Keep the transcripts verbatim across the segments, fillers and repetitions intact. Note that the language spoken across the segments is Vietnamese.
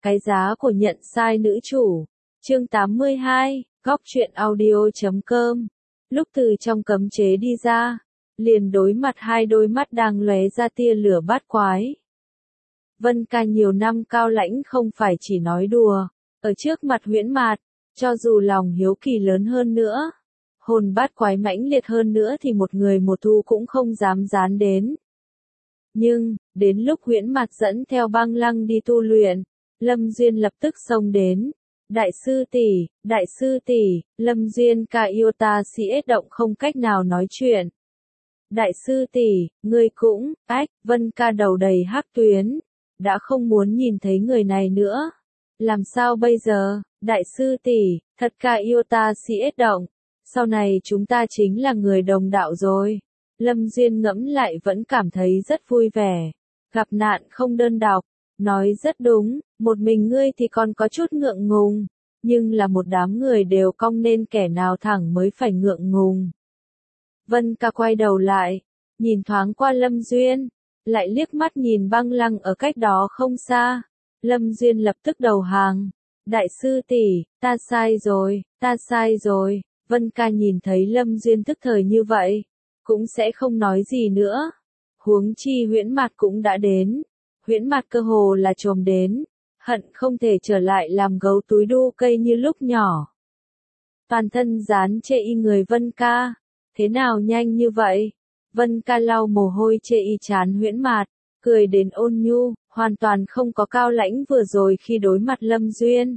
Cái giá của nhận sai nữ chủ. Chương tám mươi hai, góc truyện audio chấm com. Lúc từ trong cấm chế đi ra, liền đối mặt hai đôi mắt đang lóe ra tia lửa bát quái. Vân Ca nhiều năm cao lãnh không phải chỉ nói đùa, ở trước mặt Huyễn Mạt, cho dù lòng hiếu kỳ lớn hơn nữa, hồn bát quái mãnh liệt hơn nữa thì một người một thu cũng không dám dán đến. Nhưng, đến lúc Huyễn Mạt dẫn theo Băng Lăng đi tu luyện, Lâm Duyên lập tức xông đến. Đại sư tỷ, đại sư tỷ, Lâm Duyên ca yêu ta si ết động không cách nào nói chuyện. Đại sư tỷ, ngươi cũng, ách, Vân Ca đầu đầy hắc tuyến, đã không muốn nhìn thấy người này nữa. Làm sao bây giờ, đại sư tỷ, thật ca yêu ta si ết động, sau này chúng ta chính là người đồng đạo rồi. Lâm Duyên ngẫm lại vẫn cảm thấy rất vui vẻ, gặp nạn không đơn độc, nói rất đúng, một mình ngươi thì còn có chút ngượng ngùng, nhưng là một đám người đều cong nên kẻ nào thẳng mới phải ngượng ngùng. Vân Ca quay đầu lại, nhìn thoáng qua Lâm Duyên, lại liếc mắt nhìn Băng Lăng ở cách đó không xa. Lâm Duyên lập tức đầu hàng, đại sư tỷ, ta sai rồi, ta sai rồi. Vân Ca nhìn thấy Lâm Duyên tức thời như vậy, cũng sẽ không nói gì nữa. Huống chi Huyễn Mạt cũng đã đến, Huyễn Mạt cơ hồ là trồm đến, hận không thể trở lại làm gấu túi đu cây như lúc nhỏ. Toàn thân dán chê y người Vân Ca, thế nào nhanh như vậy? Vân Ca lau mồ hôi chê y chán Huyễn Mạt, cười đến ôn nhu, hoàn toàn không có cao lãnh vừa rồi khi đối mặt Lâm Duyên.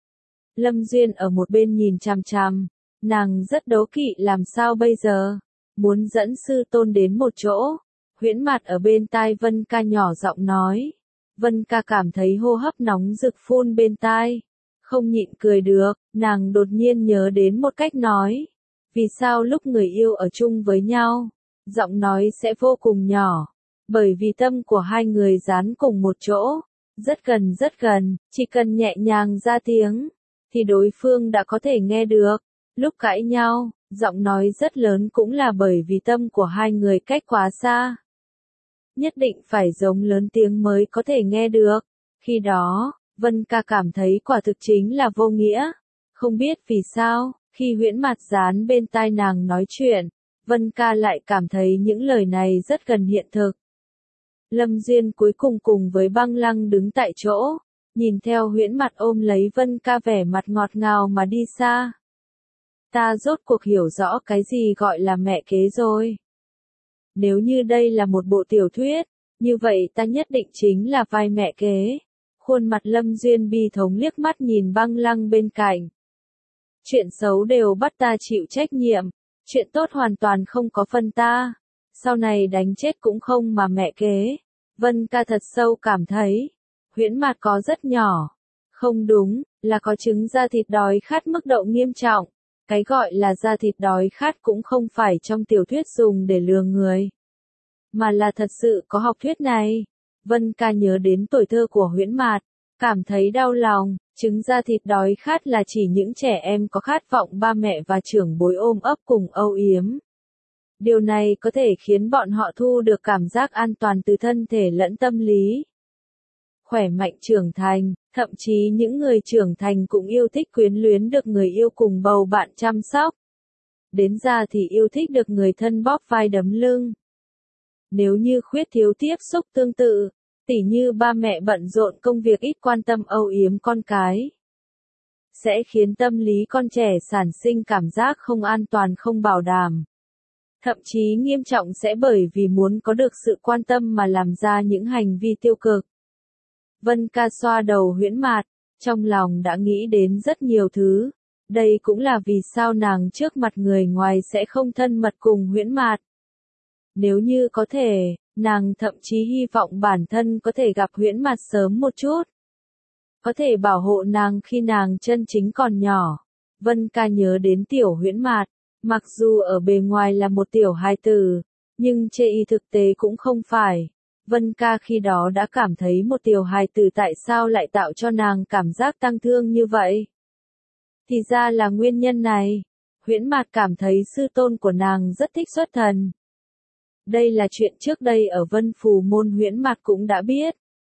Lâm Duyên ở một bên nhìn chằm chằm, nàng rất đố kỵ làm sao bây giờ, muốn dẫn sư tôn đến một chỗ. Huyễn Mạt ở bên tai Vân Ca nhỏ giọng nói. Vân Ca cảm thấy hô hấp nóng rực phun bên tai, không nhịn cười được, nàng đột nhiên nhớ đến một cách nói. Vì sao lúc người yêu ở chung với nhau, giọng nói sẽ vô cùng nhỏ, bởi vì tâm của hai người dán cùng một chỗ, rất gần rất gần, chỉ cần nhẹ nhàng ra tiếng, thì đối phương đã có thể nghe được. Lúc cãi nhau, giọng nói rất lớn cũng là bởi vì tâm của hai người cách quá xa. Nhất định phải giống lớn tiếng mới có thể nghe được. Khi đó, Vân Ca cảm thấy quả thực chính là vô nghĩa. Không biết vì sao, khi Huyễn Mạt dán bên tai nàng nói chuyện, Vân Ca lại cảm thấy những lời này rất gần hiện thực. Lâm Duyên cuối cùng cùng với Băng Lăng đứng tại chỗ, nhìn theo Huyễn Mạt ôm lấy Vân Ca vẻ mặt ngọt ngào mà đi xa. Ta rốt cuộc hiểu rõ cái gì gọi là mẹ kế rồi. Nếu như đây là một bộ tiểu thuyết, như vậy ta nhất định chính là vai mẹ kế. Khuôn mặt Lâm Duyên bi thống liếc mắt nhìn Băng Lăng bên cạnh. Chuyện xấu đều bắt ta chịu trách nhiệm, chuyện tốt hoàn toàn không có phần ta. Sau này đánh chết cũng không mà mẹ kế. Vân Ca thật sâu cảm thấy, Huyễn Mạt có rất nhỏ. Không đúng, là có chứng da thịt đói khát mức độ nghiêm trọng. Cái gọi là da thịt đói khát cũng không phải trong tiểu thuyết dùng để lừa người, mà là thật sự có học thuyết này. Vân Ca nhớ đến tuổi thơ của Huyễn Mạt, cảm thấy đau lòng. Chứng da thịt đói khát là chỉ những trẻ em có khát vọng ba mẹ và trưởng bối ôm ấp cùng âu yếm. Điều này có thể khiến bọn họ thu được cảm giác an toàn từ thân thể lẫn tâm lý. Khỏe mạnh trưởng thành, thậm chí những người trưởng thành cũng yêu thích quyến luyến được người yêu cùng bầu bạn chăm sóc. Đến già thì yêu thích được người thân bóp vai đấm lưng. Nếu như khuyết thiếu tiếp xúc tương tự, tỉ như ba mẹ bận rộn công việc ít quan tâm âu yếm con cái, sẽ khiến tâm lý con trẻ sản sinh cảm giác không an toàn không bảo đảm. Thậm chí nghiêm trọng sẽ bởi vì muốn có được sự quan tâm mà làm ra những hành vi tiêu cực. Vân Ca xoa đầu Huyễn Mạt, trong lòng đã nghĩ đến rất nhiều thứ. Đây cũng là vì sao nàng trước mặt người ngoài sẽ không thân mật cùng Huyễn Mạt. Nếu như có thể, nàng thậm chí hy vọng bản thân có thể gặp Huyễn Mạt sớm một chút. Có thể bảo hộ nàng khi nàng chân chính còn nhỏ. Vân Ca nhớ đến tiểu Huyễn Mạt, mặc dù ở bề ngoài là một tiểu hài tử, nhưng chê y thực tế cũng không phải. Vân Ca khi đó đã cảm thấy một tiểu hài tử tại sao lại tạo cho nàng cảm giác tang thương như vậy. Thì ra là nguyên nhân này. Huyễn Mạt cảm thấy sư tôn của nàng rất thích xuất thần. Đây là chuyện trước đây ở Vân Phù Môn Huyễn Mạt cũng đã biết.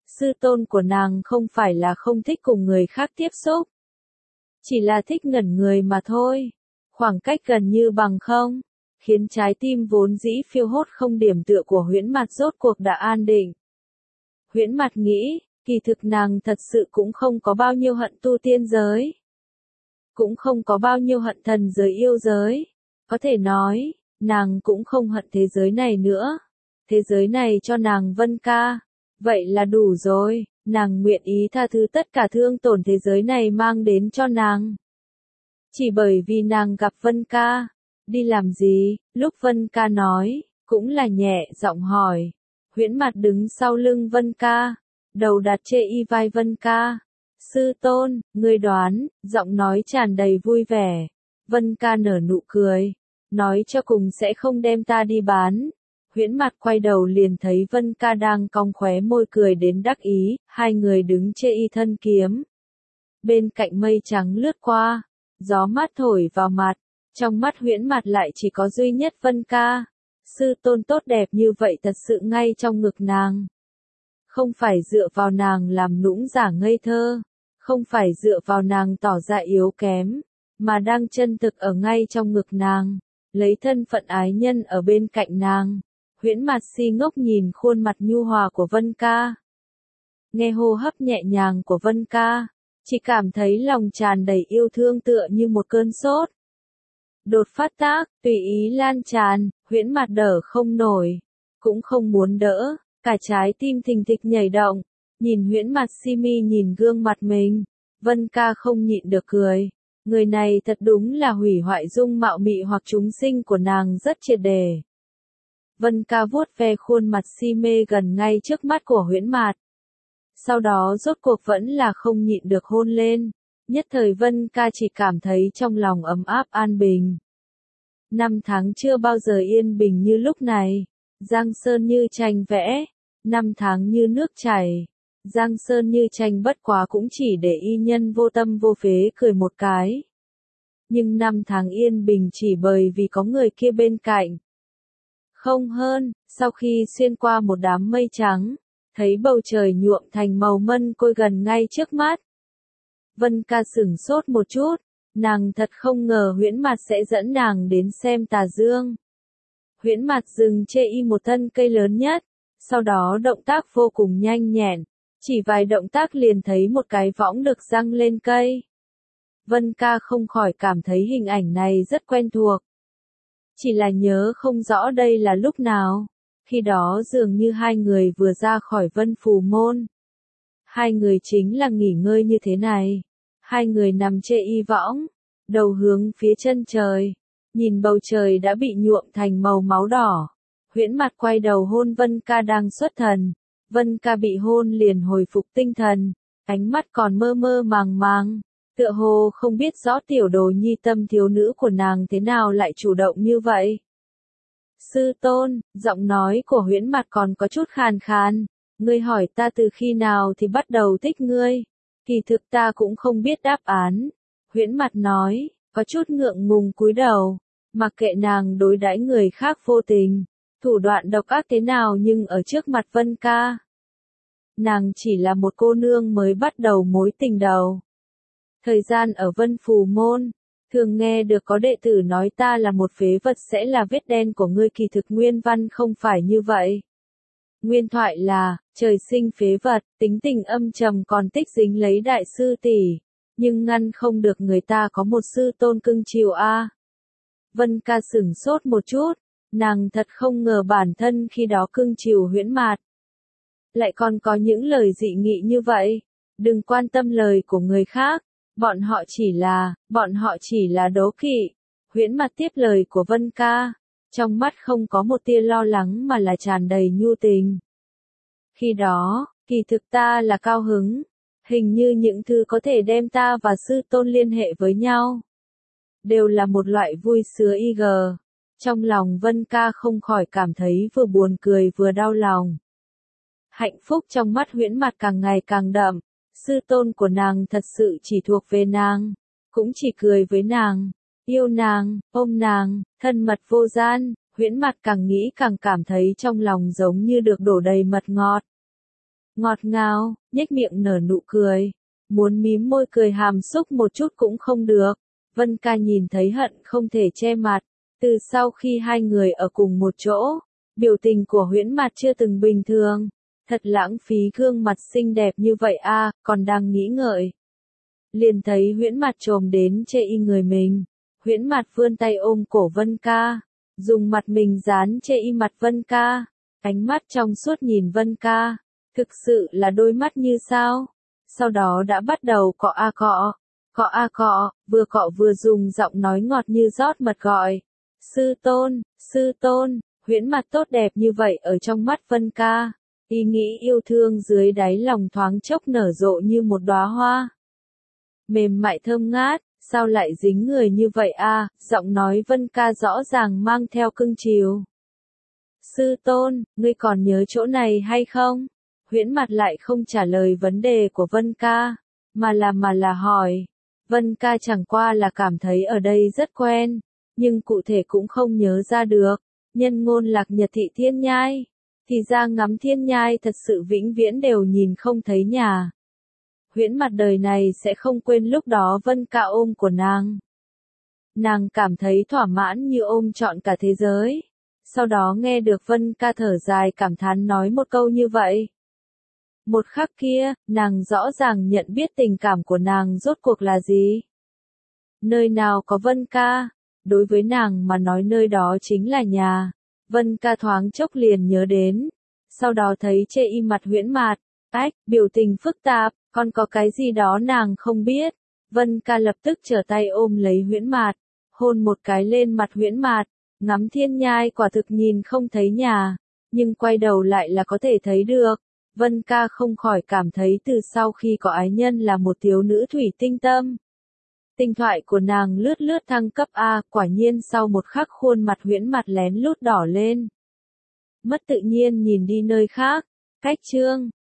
Sư tôn của nàng không phải là không thích cùng người khác tiếp xúc. Chỉ là thích ngẩn người mà thôi. Khoảng cách gần như bằng không, khiến trái tim vốn dĩ phiêu hốt không điểm tựa của Huyễn Mạt rốt cuộc đã an định. Huyễn Mạt nghĩ, kỳ thực nàng thật sự cũng không có bao nhiêu hận tu tiên giới. Cũng không có bao nhiêu hận thần giới yêu giới. Có thể nói, nàng cũng không hận thế giới này nữa. Thế giới này cho nàng Vân Ca. Vậy là đủ rồi, nàng nguyện ý tha thứ tất cả thương tổn thế giới này mang đến cho nàng. Chỉ bởi vì nàng gặp Vân Ca. Đi làm gì? Lúc Vân Ca nói, cũng là nhẹ giọng hỏi. Huyễn Mạt đứng sau lưng Vân Ca, đầu đặt trên y vai Vân Ca. Sư tôn, ngươi đoán, giọng nói tràn đầy vui vẻ. Vân Ca nở nụ cười, nói cho cùng sẽ không đem ta đi bán. Huyễn Mạt quay đầu liền thấy Vân Ca đang cong khóe môi cười đến đắc ý, hai người đứng trên y thân kiếm. Bên cạnh mây trắng lướt qua, gió mát thổi vào mặt, trong mắt Huyễn Mạt lại chỉ có duy nhất Vân Ca. Sư tôn tốt đẹp như vậy thật sự ngay trong ngực nàng. Không phải dựa vào nàng làm nũng giả ngây thơ, không phải dựa vào nàng tỏ ra yếu kém, mà đang chân thực ở ngay trong ngực nàng, lấy thân phận ái nhân ở bên cạnh nàng. Huyễn Mạt si ngốc nhìn khuôn mặt nhu hòa của Vân Ca. Nghe hô hấp nhẹ nhàng của Vân Ca, chỉ cảm thấy lòng tràn đầy yêu thương tựa như một cơn sốt. Đột phát tác, tùy ý lan tràn, Huyễn Mạt đỡ không nổi, cũng không muốn đỡ, cả trái tim thình thịch nhảy động, nhìn Huyễn Mạt si mi nhìn gương mặt mình, Vân Ca không nhịn được cười, người này thật đúng là hủy hoại dung mạo mị hoặc chúng sinh của nàng rất triệt để. Vân Ca vuốt ve khuôn mặt si mê gần ngay trước mắt của Huyễn Mạt. Sau đó rốt cuộc vẫn là không nhịn được hôn lên. Nhất thời Vân Ca chỉ cảm thấy trong lòng ấm áp an bình. Năm tháng chưa bao giờ yên bình như lúc này. Giang sơn như tranh vẽ. Năm tháng như nước chảy. Giang sơn như tranh bất quá cũng chỉ để y nhân vô tâm vô phế cười một cái. Nhưng năm tháng yên bình chỉ bởi vì có người kia bên cạnh. Không hơn, sau khi xuyên qua một đám mây trắng, thấy bầu trời nhuộm thành màu mân côi gần ngay trước mắt. Vân Ca sửng sốt một chút, nàng thật không ngờ Huyễn Mạt sẽ dẫn nàng đến xem tà dương. Huyễn Mạt dừng chê y một thân cây lớn nhất, sau đó động tác vô cùng nhanh nhẹn, chỉ vài động tác liền thấy một cái võng được giăng lên cây. Vân Ca không khỏi cảm thấy hình ảnh này rất quen thuộc. Chỉ là nhớ không rõ đây là lúc nào, khi đó dường như hai người vừa ra khỏi Vân Phù Môn. Hai người chính là nghỉ ngơi như thế này. Hai người nằm trên y võng, đầu hướng phía chân trời, nhìn bầu trời đã bị nhuộm thành màu máu đỏ. Huyễn Mạt quay đầu hôn Vân Ca đang xuất thần. Vân Ca bị hôn liền hồi phục tinh thần, ánh mắt còn mơ mơ màng màng, tựa hồ không biết rõ tiểu đồ nhi tâm thiếu nữ của nàng thế nào lại chủ động như vậy. Sư tôn, giọng nói của Huyễn Mạt còn có chút khàn khàn, ngươi hỏi ta từ khi nào thì bắt đầu thích ngươi. Kỳ thực ta cũng không biết đáp án. Huyễn Mạt nói, có chút ngượng ngùng cúi đầu, mặc kệ nàng đối đãi người khác vô tình, thủ đoạn độc ác thế nào nhưng ở trước mặt Vân Ca. Nàng chỉ là một cô nương mới bắt đầu mối tình đầu. Thời gian ở Vân Phù Môn, thường nghe được có đệ tử nói ta là một phế vật sẽ là vết đen của ngươi, kỳ thực nguyên văn không phải như vậy. Nguyên thoại là, trời sinh phế vật, tính tình âm trầm còn tích dính lấy đại sư tỷ, nhưng ngăn không được người ta có một sư tôn cưng chiều a. Vân Ca sửng sốt một chút, nàng thật không ngờ bản thân khi đó cưng chiều Huyễn Mạt. Lại còn có những lời dị nghị như vậy, đừng quan tâm lời của người khác, bọn họ chỉ là, bọn họ chỉ là đố kỵ. Huyễn Mạt tiếp lời của Vân Ca, trong mắt không có một tia lo lắng mà là tràn đầy nhu tình. Khi đó, kỳ thực ta là cao hứng, hình như những thứ có thể đem ta và sư tôn liên hệ với nhau, đều là một loại vui sướng y gờ. Trong lòng Vân Ca không khỏi cảm thấy vừa buồn cười vừa đau lòng. Hạnh phúc trong mắt Huyễn Mạt càng ngày càng đậm, sư tôn của nàng thật sự chỉ thuộc về nàng, cũng chỉ cười với nàng, yêu nàng, ôm nàng, thân mật vô gian. Huyễn Mạt càng nghĩ càng cảm thấy trong lòng giống như được đổ đầy mật ngọt. ngọt ngào, nhếch miệng nở nụ cười. Muốn mím môi cười hàm xúc một chút cũng không được. Vân Ca nhìn thấy hận không thể che mặt. Từ sau khi hai người ở cùng một chỗ, biểu tình của Huyễn Mạt chưa từng bình thường. Thật lãng phí gương mặt xinh đẹp như vậy a, à, còn đang nghĩ ngợi. Liền thấy Huyễn Mạt chồm đến chê y người mình. Huyễn Mạt vươn tay ôm cổ Vân Ca, dùng mặt mình dán chê y mặt Vân Ca, ánh mắt trong suốt nhìn Vân Ca, thực sự là đôi mắt như sao. Sau đó đã bắt đầu cọ a cọ, cọ a cọ, vừa cọ vừa dùng giọng nói ngọt như rót mật gọi. Sư tôn, sư tôn, Huyễn Mạt tốt đẹp như vậy ở trong mắt Vân Ca. Ý nghĩ yêu thương dưới đáy lòng thoáng chốc nở rộ như một đóa hoa. Mềm mại thơm ngát, sao lại dính người như vậy a? À? Giọng nói Vân Ca rõ ràng mang theo cưng chiều. Sư tôn, ngươi còn nhớ chỗ này hay không? Huyễn Mạt lại không trả lời vấn đề của Vân Ca, mà là mà là hỏi. Vân Ca chẳng qua là cảm thấy ở đây rất quen, nhưng cụ thể cũng không nhớ ra được. Nhân ngôn Lạc Nhật thị thiên nhai, thì ra ngắm thiên nhai thật sự vĩnh viễn đều nhìn không thấy nhà. Huyễn Mạt đời này sẽ không quên lúc đó Vân Ca ôm của nàng. Nàng cảm thấy thỏa mãn như ôm trọn cả thế giới. Sau đó nghe được Vân Ca thở dài cảm thán nói một câu như vậy. Một khắc kia, nàng rõ ràng nhận biết tình cảm của nàng rốt cuộc là gì. Nơi nào có Vân Ca, đối với nàng mà nói nơi đó chính là nhà. Vân Ca thoáng chốc liền nhớ đến. Sau đó thấy chê y mặt Huyễn Mạt, ách, biểu tình phức tạp, còn có cái gì đó nàng không biết. Vân Ca lập tức trở tay ôm lấy Huyễn Mạt, hôn một cái lên mặt Huyễn Mạt, ngắm thiên nhai quả thực nhìn không thấy nhà, nhưng quay đầu lại là có thể thấy được. Vân Ca không khỏi cảm thấy từ sau khi có ái nhân là một thiếu nữ thủy tinh tâm. Tinh thoại của nàng lướt lướt thăng cấp A, quả nhiên sau một khắc khuôn mặt Huyễn Mạt lén lút đỏ lên. Mất tự nhiên nhìn đi nơi khác, cách chương.